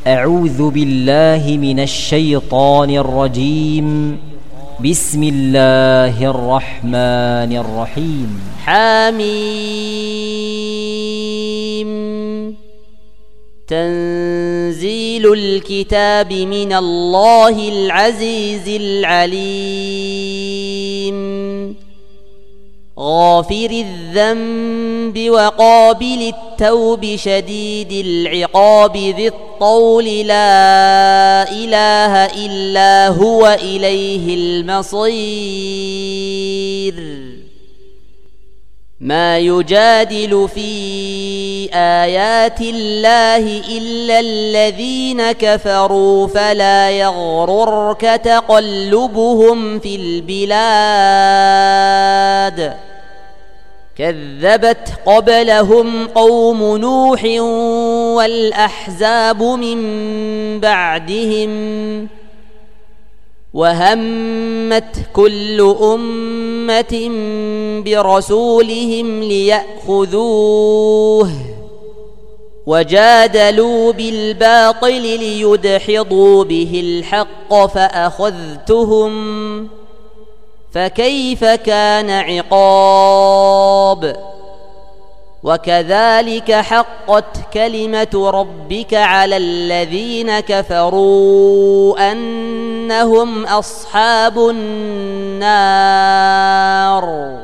أعوذ بالله من الشيطان الرجيم. بسم الله الرحمن الرحيم. حميم. تنزيل الكتاب من الله العزيز العليم. غافر الذنب وقابل التوب شديد العقاب ذي الطول لا إله إلا هو إليه المصير. ما يجادل في آيات الله إلا الذين كفروا فلا يغررك تقلبهم في البلاد. كذبت قبلهم قوم نوح والأحزاب من بعدهم وهمت كل أمة برسولهم ليأخذوه وجادلوا بالباطل ليدحضوا به الحق فأخذتهم فكيف كان عقاب. وكذلك حقت كلمة ربك على الذين كفروا أنهم أصحاب النار.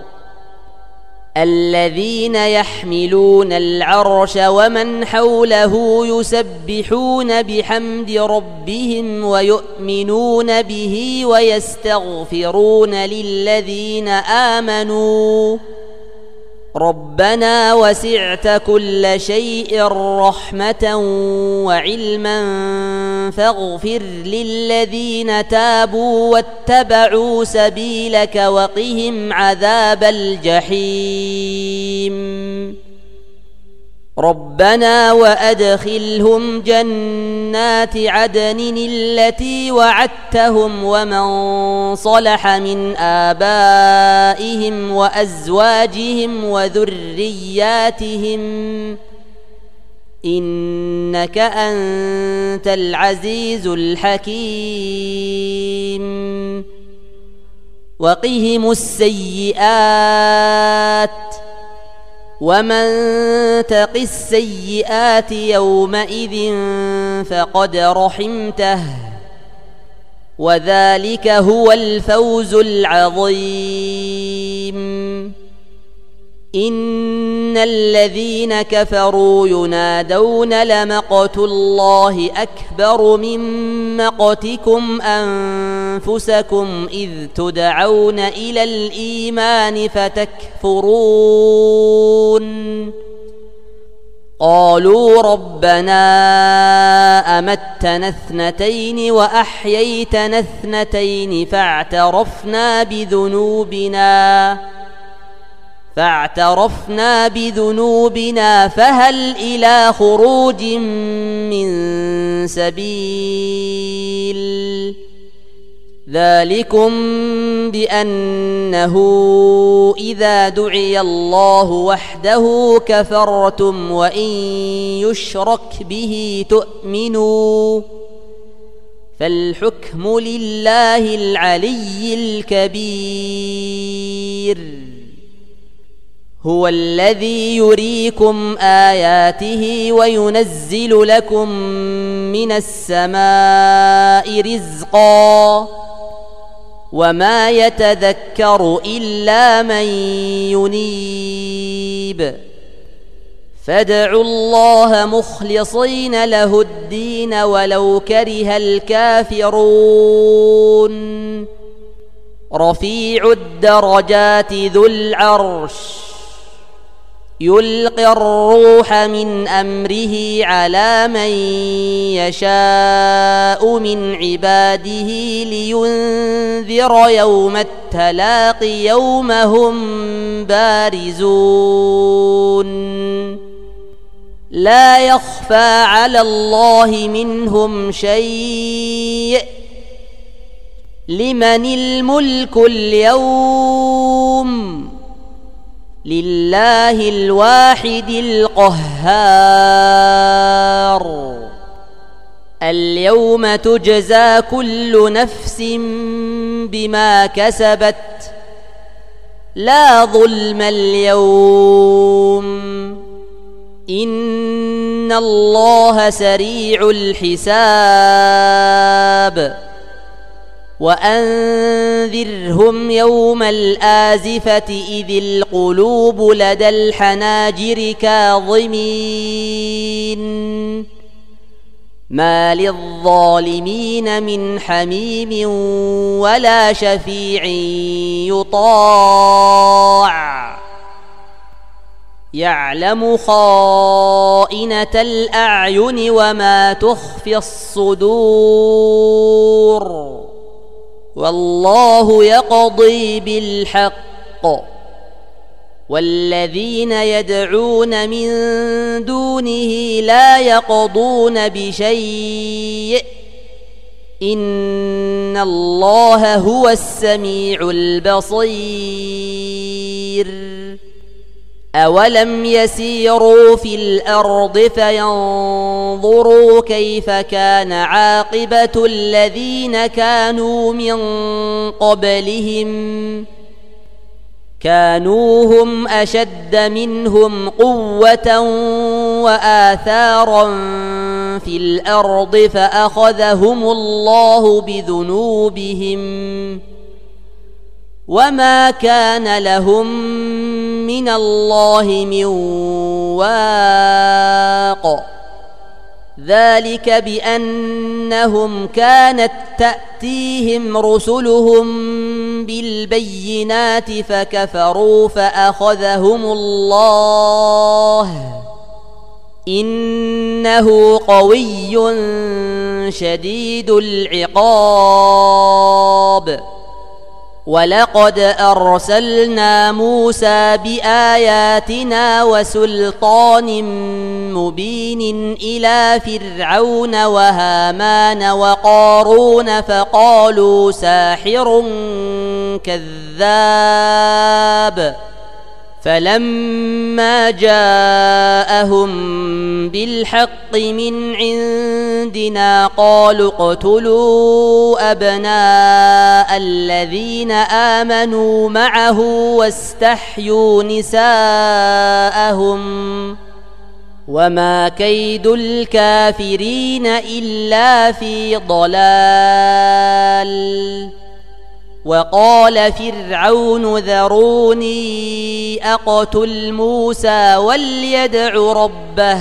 الذين يحملون العرش ومن حوله يسبحون بحمد ربهم ويؤمنون به ويستغفرون للذين آمنوا ربنا وسعت كل شيء رحمة وعلما فاغفر للذين تابوا واتبعوا سبيلك وقهم عذاب الجحيم. ربنا وأدخلهم جنات عدن التي وعدتهم ومن صلح من آبائهم وأزواجهم وذرياتهم إنك أنت العزيز الحكيم. وقهم السيئات ومن تق السيئات يومئذ فقد رحمته وذلك هو الفوز العظيم. إن الذين كفروا ينادون لمقت الله أكبر من مقتكم أنفسكم إذ تدعون إلى الإيمان فتكفرون. قالوا ربنا أمتنا اثنتين وأحييتنا اثنتين فاعترفنا بذنوبنا فهل إلى خروج من سبيل. ذلكم بأنه إذا دعي الله وحده كفرتم وإن يشرك به تؤمنوا فالحكم لله العلي الكبير. هو الذي يريكم آياته وينزل لكم من السماء رزقا وما يتذكر إلا من ينيب. فادعوا الله مخلصين له الدين ولو كره الكافرون. رفيع الدرجات ذو العرش يلقي الروح من أمره على من يشاء من عباده لينذر يوم التلاق يوم هم بارزون. لا يخفى على الله منهم شيء. لمن الملك اليوم لله الواحد القهار. اليوم تجزى كل نفس بما كسبت لا ظلم اليوم إن الله سريع الحساب وأنذرهم يوم الآزفة إذ القلوب لدى الحناجر كاظمين ما للظالمين من حميم ولا شفيع يطاع يعلم خائنة الأعين وما تخفي الصدور والله يقضي بالحق والذين يدعون من دونه لا يقضون بشيء إن الله هو السميع البصير أولم يسيروا في الأرض فينظروا كيف كان عاقبة الذين كانوا من قبلهم كانوا هم أشد منهم قوة وآثارا في الأرض فأخذهم الله بذنوبهم وما كان لهم من الله من واق ذلك بأنهم كانت تأتيهم رسلهم بالبينات فكفروا فأخذهم الله إنه قوي شديد العقاب ولقد أرسلنا موسى بآياتنا وسلطان مبين إلى فرعون وهامان وقارون فقالوا ساحر كذاب فلما جاءهم بالحق من عندنا قالوا اقتلوا أبناء الذين آمنوا معه واستحيوا نساءهم وما كيد الكافرين إلا في ضلال وقال فرعون ذروني أقتل موسى وليدع ربه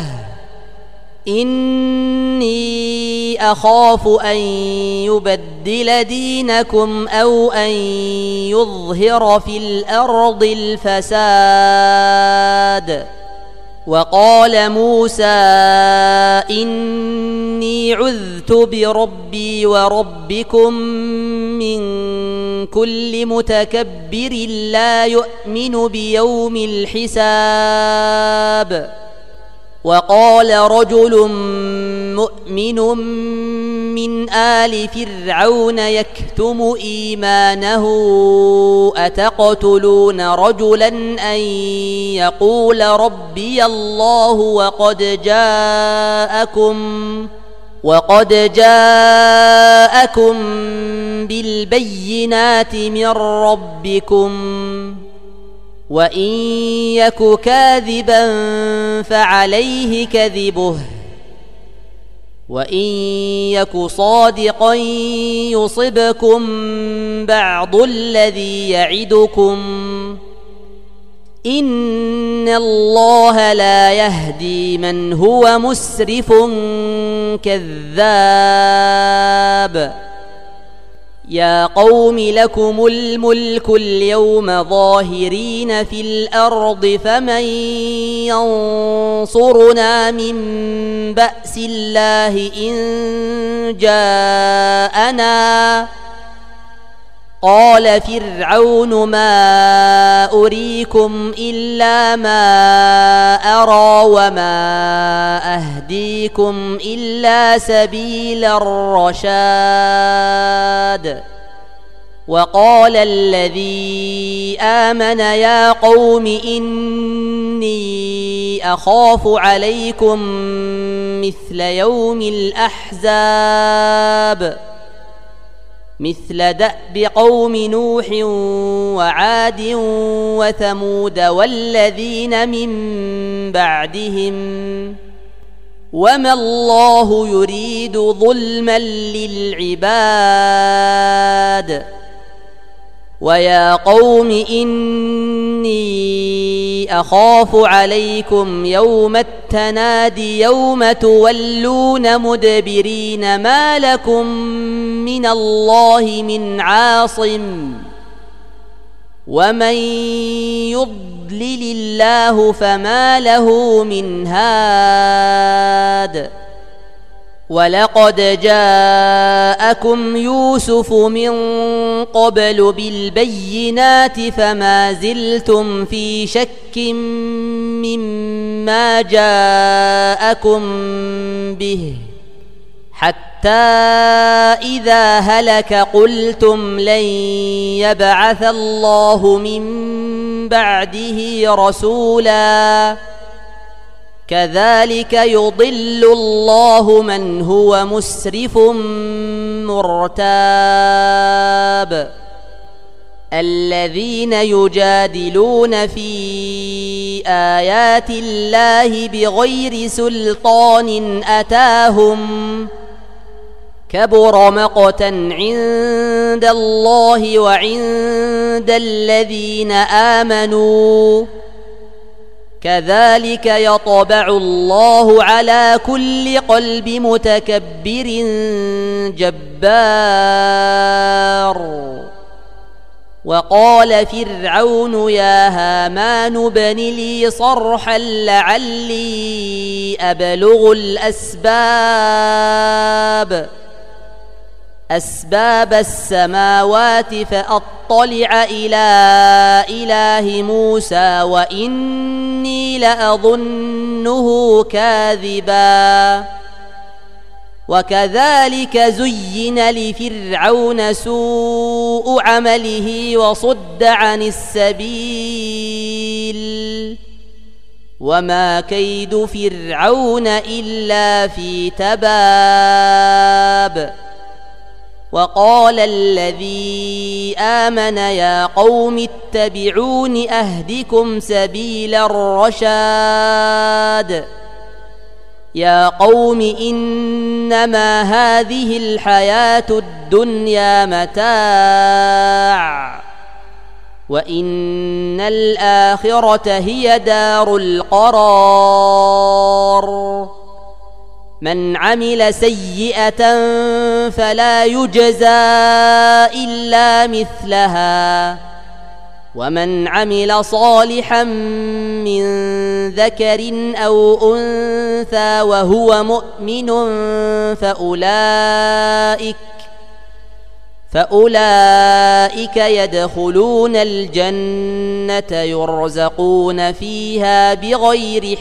إني أخاف أن يبدل دينكم أو أن يظهر في الأرض الفساد وقال موسى إني عذت بربي وربكم من كل متكبر لا يؤمن بيوم الحساب وقال رجل مؤمن من آل فرعون يكتم إيمانه أتقتلون رجلا أن يقول ربي الله وقد جاءكم بالبينات من ربكم وإن يك كاذبا فعليه كذبه وإن يك صادقا يصبكم بعض الذي يعدكم إن الله لا يهدي من هو مسرف كذاب يا قوم لكم الملك اليوم ظاهرين في الأرض فمن ينصرنا من بأس الله إن جاءنا قال فرعون ما أريكم إلا ما أرى وما أهديكم إلا سبيل الرشاد وقال الذي آمن يا قوم إني أخاف عليكم مثل يوم الأحزاب مثل دأب قوم نوح وعاد وثمود والذين من بعدهم وما الله يريد ظلما للعباد ويا قوم إني أخاف عليكم يوم التناد يوم تولون مدبرين ما لكم من الله من عاصم ومن يضلل الله فما له من هاد ولقد جاءكم يوسف من قبل بالبينات فما زلتم في شك مما جاءكم به حتى إذا هلك قلتم لن يبعث الله من بعده رسولا كذلك يضل الله من هو مسرف مرتاب الذين يجادلون في آيات الله بغير سلطان أتاهم كبر مقتا عند الله وعند الذين آمنوا كذلك يطبع الله على كل قلب متكبر جبار وقال فرعون يا هامان ابن لي صرحا لعلي أبلغ أسباب السماوات فأطلع إلى إله موسى وإني لأظنه كاذبا وكذلك زين لفرعون سوء عمله وصد عن السبيل وما كيد فرعون إلا في تباب وقال الذي آمن يا قوم اتبعون أهدكم سبيل الرشاد يا قوم إنما هذه الحياة الدنيا متاع وإن الآخرة هي دار القرار من عمل سيئة فلا يجزى إلا مثلها ومن عمل صالحا من ذكر أو أنثى وهو مؤمن فأولئك يدخلون الجنة يرزقون فيها بغير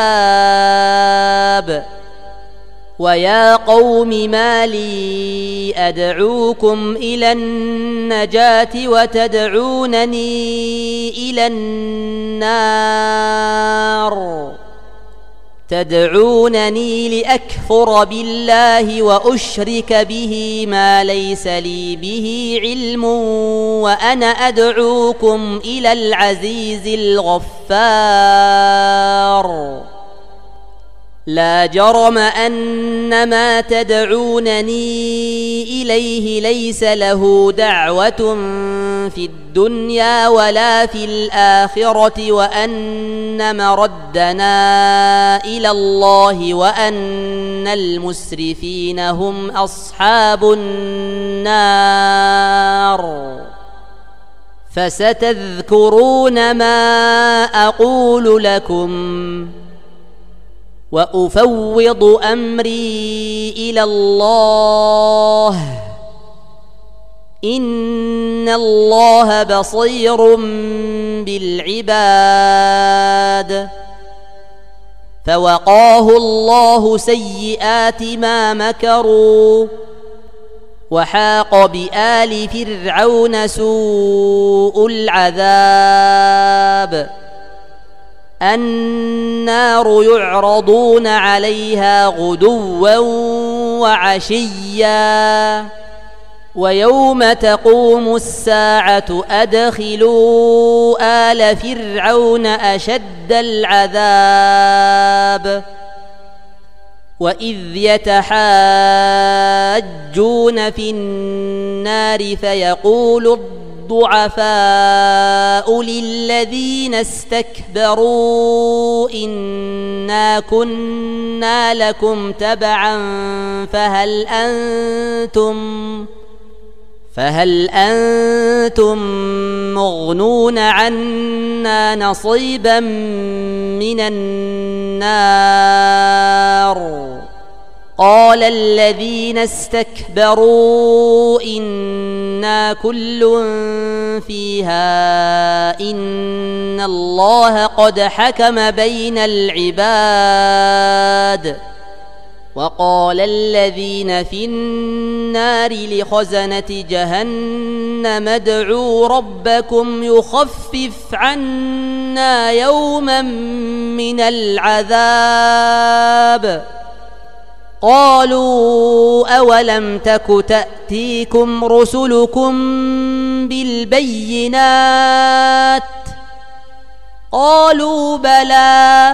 حساب ويا قوم ما لي أدعوكم إلى النجاة وتدعونني إلى النار تدعونني لأكفر بالله وأشرك به ما ليس لي به علم وأنا أدعوكم إلى العزيز الغفار لا جرم أن ما تدعونني إليه ليس له دعوة في الدنيا ولا في الآخرة وأن مردنا إلى الله وأن المسرفين هم أصحاب النار فستذكرون ما أقول لكم وأفوض أمري إلى الله إن الله بصير بالعباد فوقاه الله سيئات ما مكروا وحاق بآل فرعون سوء العذاب النار يعرضون عليها غدوا وعشيا ويوم تقوم الساعة أدخلوا آل فرعون أشد العذاب وإذ يتحاجون في النار فيقول الضعفاء للذين استكبروا إنا كنا لكم تبعا فهل أنتم مغنون عنا نصيبا من النار قال الذين استكبروا إنا كل فيها إن الله قد حكم بين العباد وقال الذين في النار لخزنة جهنم ادعوا ربكم يخفف عنا يوما من العذاب قالوا أولم تك تأتيكم رسلكم بالبينات قالوا بلى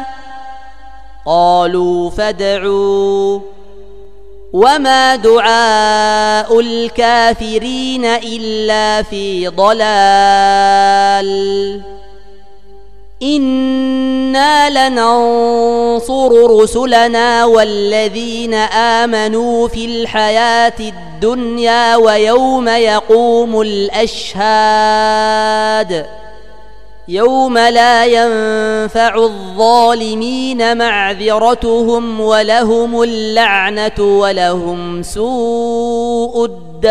قالوا فادعوا وما دعاء الكافرين إلا في ضلال إنا لننصر رسلنا والذين آمنوا في الحياة الدنيا ويوم يقوم الأشهاد يوم لا ينفع الظالمين معذرتهم ولهم اللعنة ولهم سوء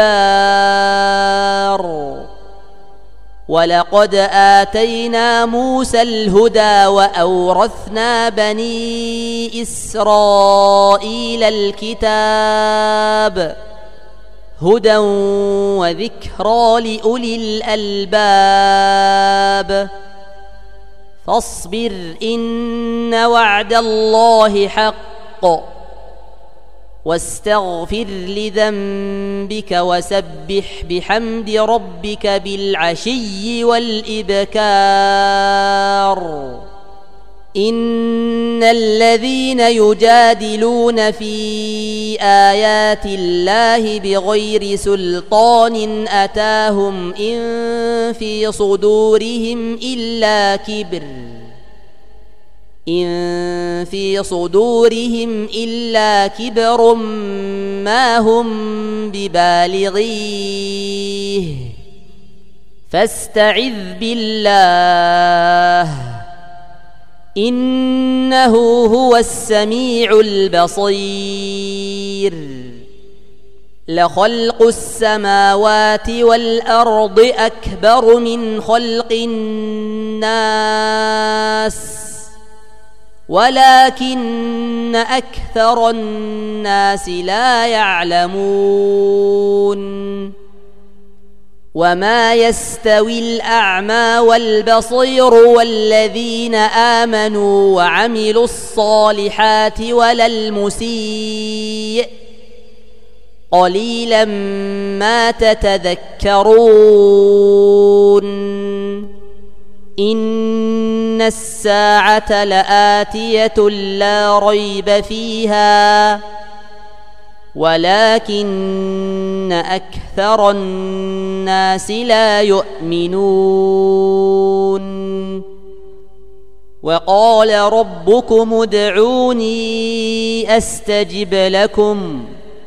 الدار ولقد آتينا موسى الهدى وأورثنا بني إسرائيل الكتاب هدى وذكرى لأولي الألباب فاصبر إن وعد الله حق واستغفر لذنبك وسبح بحمد ربك بالعشي والإبكار إن الذين يجادلون في آيات الله بغير سلطان أتاهم إن في صدورهم إلا كبر ما هم ببالغيه فاستعذ بالله إنه هو السميع البصير لخلق السماوات والأرض أكبر من خلق الناس ولكن أكثر الناس لا يعلمون وما يستوي الأعمى والبصير والذين آمنوا وعملوا الصالحات ولا المسيء قليلا ما تتذكرون إن الساعة لآتية لا ريب فيها ولكن أكثر الناس لا يؤمنون وقال ربكم ادعوني أستجب لكم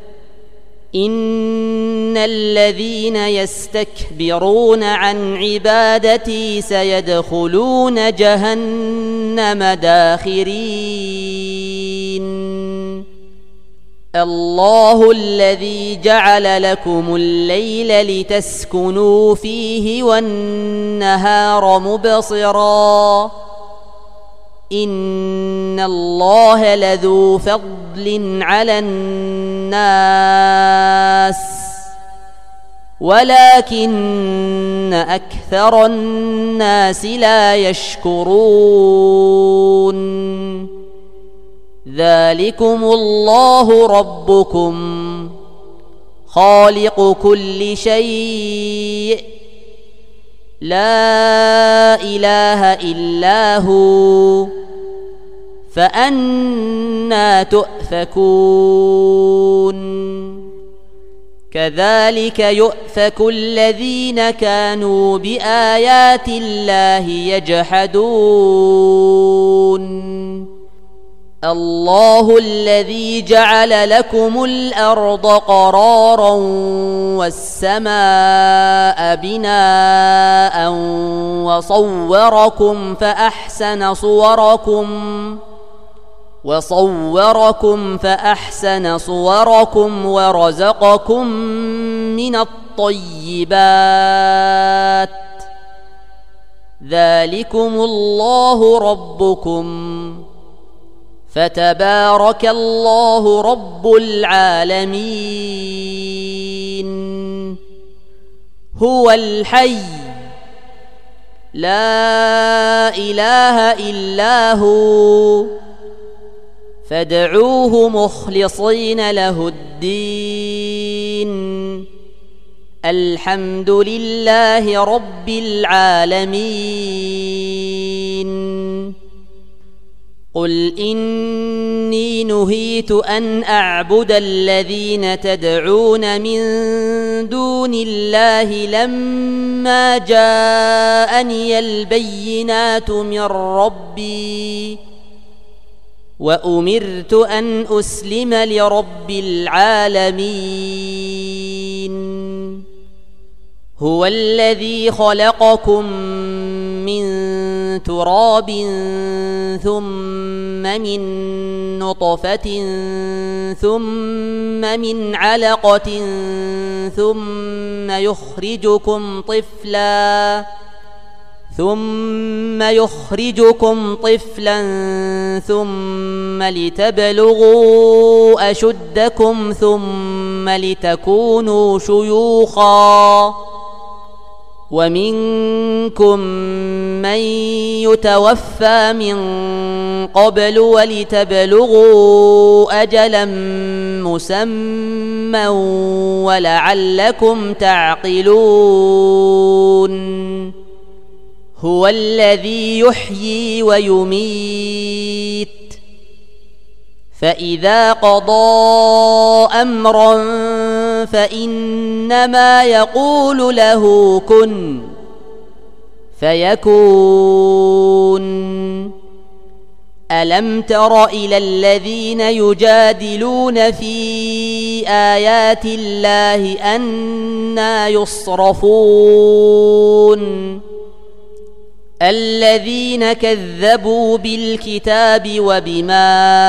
إن الذين يستكبرون عن عبادتي سيدخلون جهنم داخرين الله الذي جعل لكم الليل لتسكنوا فيه والنهار مبصرا إن الله لذو فضل على الناس ولكن أكثر الناس لا يشكرون ذلكم الله ربكم خالق كل شيء لا إله إلا هو فأنى تؤفكون كذلك يؤفك الذين كانوا بآيات الله يجحدون الله الذي جعل لكم الأرض قرارا والسماء بناء وصوركم فأحسن صوركم ورزقكم من الطيبات ذلكم الله ربكم فتبارك الله رب العالمين هو الحي لا إله إلا هو فادعوه مخلصين له الدين الحمد لله رب العالمين قل إني نهيت أن أعبد الذين تدعون من دون الله لما جاءني البينات من ربي وأمرت أن أسلم لرب العالمين هو الذي خلقكم من تراب ثم من نطفة ثم من علقة ثم يخرجكم طفلا ثم لتبلغوا أشدكم ثم لتكونوا شيوخا ومنكم من يتوفى من قبل ولتبلغوا أجلا مسمى ولعلكم تعقلون هو الذي يحيي ويميت فإذا قضى أمرا فإنما يقول له كن فيكون ألم تر إلى الذين يجادلون في آيات الله أنى يصرفون الذين كذبوا بالكتاب وبما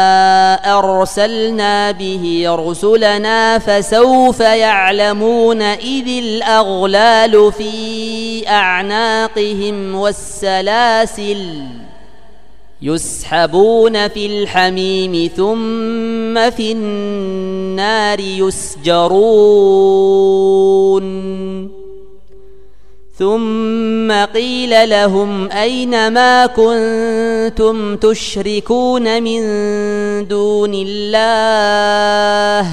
أرسلنا به رسلنا فسوف يعلمون إذ الأغلال في أعناقهم والسلاسل يسحبون في الحميم ثم في النار يسجرون ثم قيل لهم أين ما كنتم تشركون من دون الله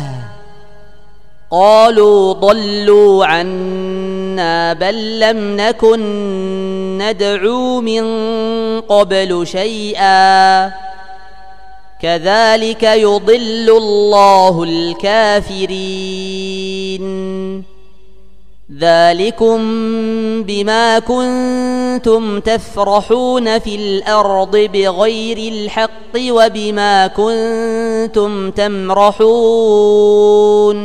قالوا ضلوا عنا بل لم نكن ندعو من قبل شيئا كذلك يضل الله الكافرين ذلكم بما كنتم تفرحون في الأرض بغير الحق وبما كنتم تمرحون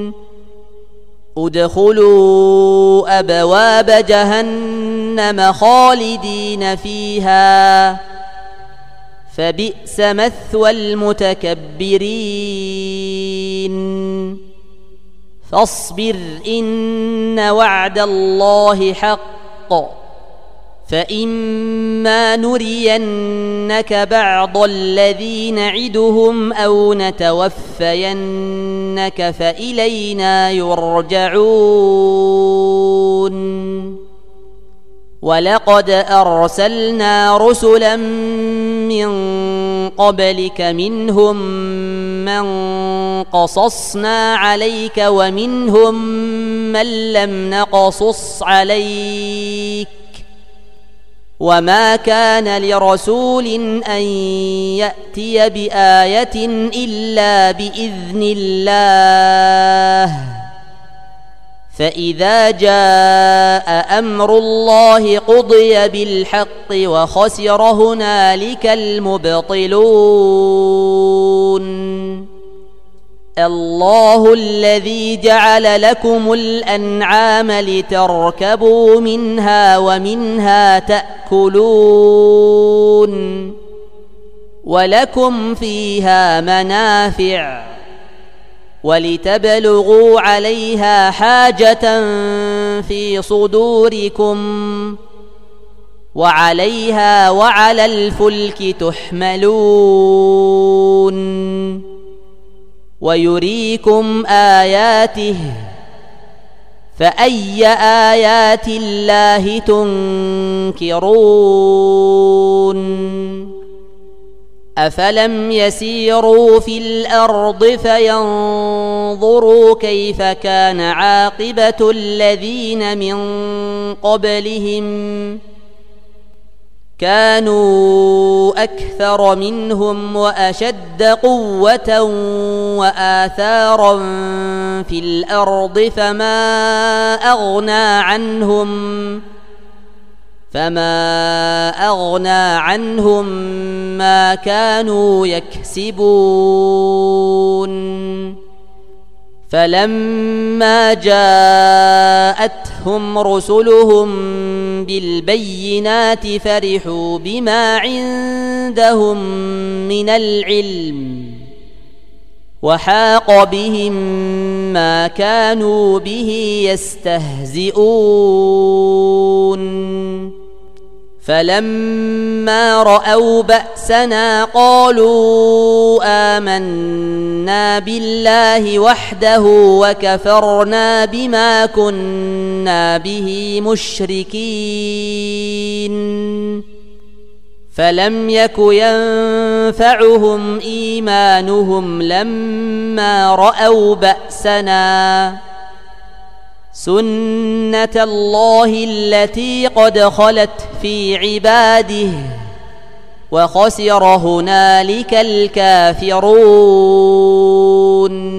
ادخلوا أبواب جهنم خالدين فيها فبئس مثوى المتكبرين فاصبر إن وعد الله حق فإما نرينك بعض الذي نعدهم أو نتوفينك فإلينا يرجعون ولقد أرسلنا رسلا من قبلك منهم من قصصنا عليك ومنهم من لم نقصص عليك وما كان لرسول أن يأتي بآية إلا بإذن الله فإذا جاء أمر الله قضي بالحق وخسر هنالك المبطلون الله الذي جعل لكم الأنعام لتركبوا منها ومنها تأكلون ولكم فيها منافع ولتبلغوا عليها حاجة في صدوركم وعليها وعلى الفلك تحملون ويريكم آياته فأي آيات الله تنكرون أفلم يسيروا في الأرض فينظروا كيف كان عاقبة الذين من قبلهم كانوا أكثر منهم وأشد قوة وآثارا في الأرض فما أغنى عنهم ما كانوا يكسبون فلما جاءتهم رسلهم بالبينات فرحوا بما عندهم من العلم وحاق بهم ما كانوا به يستهزئون فلما رأوا بأسنا قالوا آمنا بالله وحده وكفرنا بما كنا به مشركين فلم يك ينفعهم إيمانهم لما رأوا بأسنا سنة الله التي قد خلت في وخسر هنالك الكافرون.